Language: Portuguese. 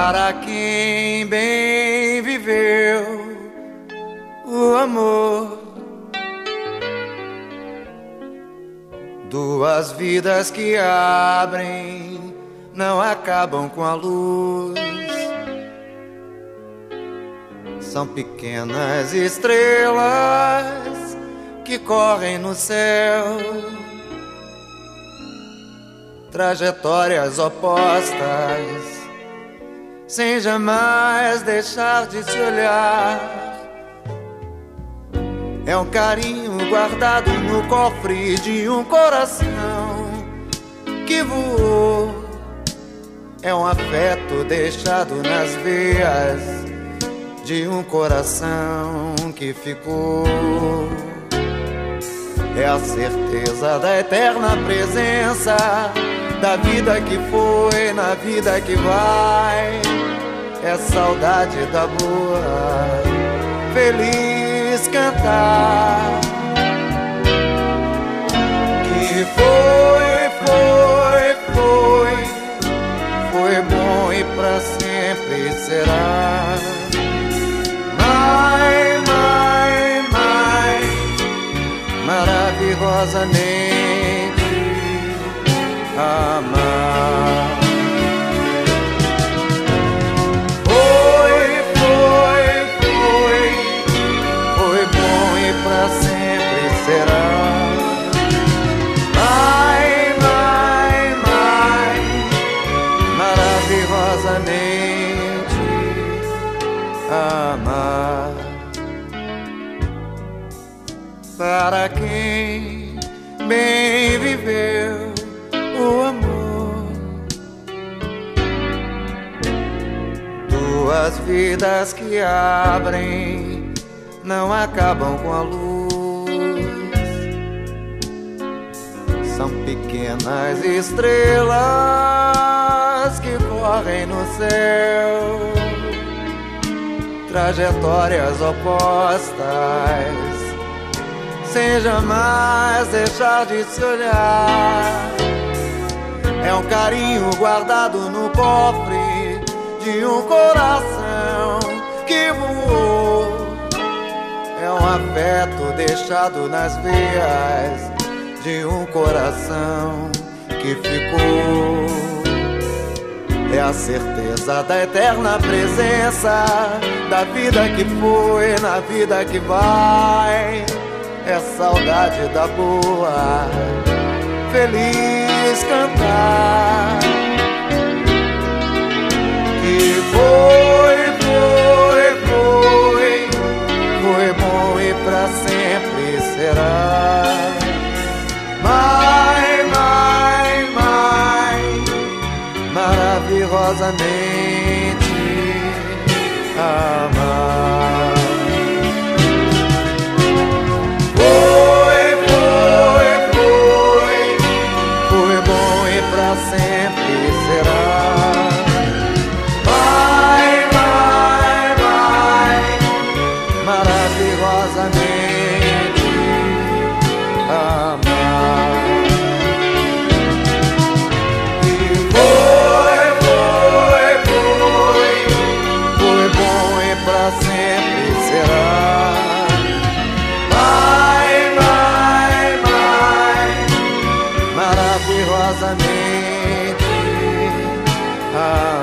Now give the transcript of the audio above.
Para quem bem viveu o amor, duas vidas que abrem, não acabam com a luz. São pequenas estrelas que correm no céu, trajetórias opostas, sem jamais deixar de se olhar. É um carinho guardado no cofre de um coração que voou. É um afeto deixado nas veias de um coração que ficou. É a certeza da eterna presença da vida que foi na vida que vai. É saudade da boa, feliz cantar. Que foi bom e pra sempre será. Maravilhosamente amar. Foi bom e pra sempre será. Maravilhosamente amar. Para quem bem viveu o amor, duas vidas que abrem, não acabam com a luz. São pequenas estrelas que correm no céu, trajetórias opostas, sem jamais deixar de se olhar. É um carinho guardado no cofre de um coração que voou. É um afeto deixado nas veias de um coração que ficou. É a certeza da eterna presença da vida que foi na vida que vai. É saudade da boa, feliz cantar. Que foi bom e pra sempre será. Maravilhosamente amar. Foi bom e pra sempre será. Maravilhosamente amar. E foi bom e pra sempre será. Maravilhosamente amar.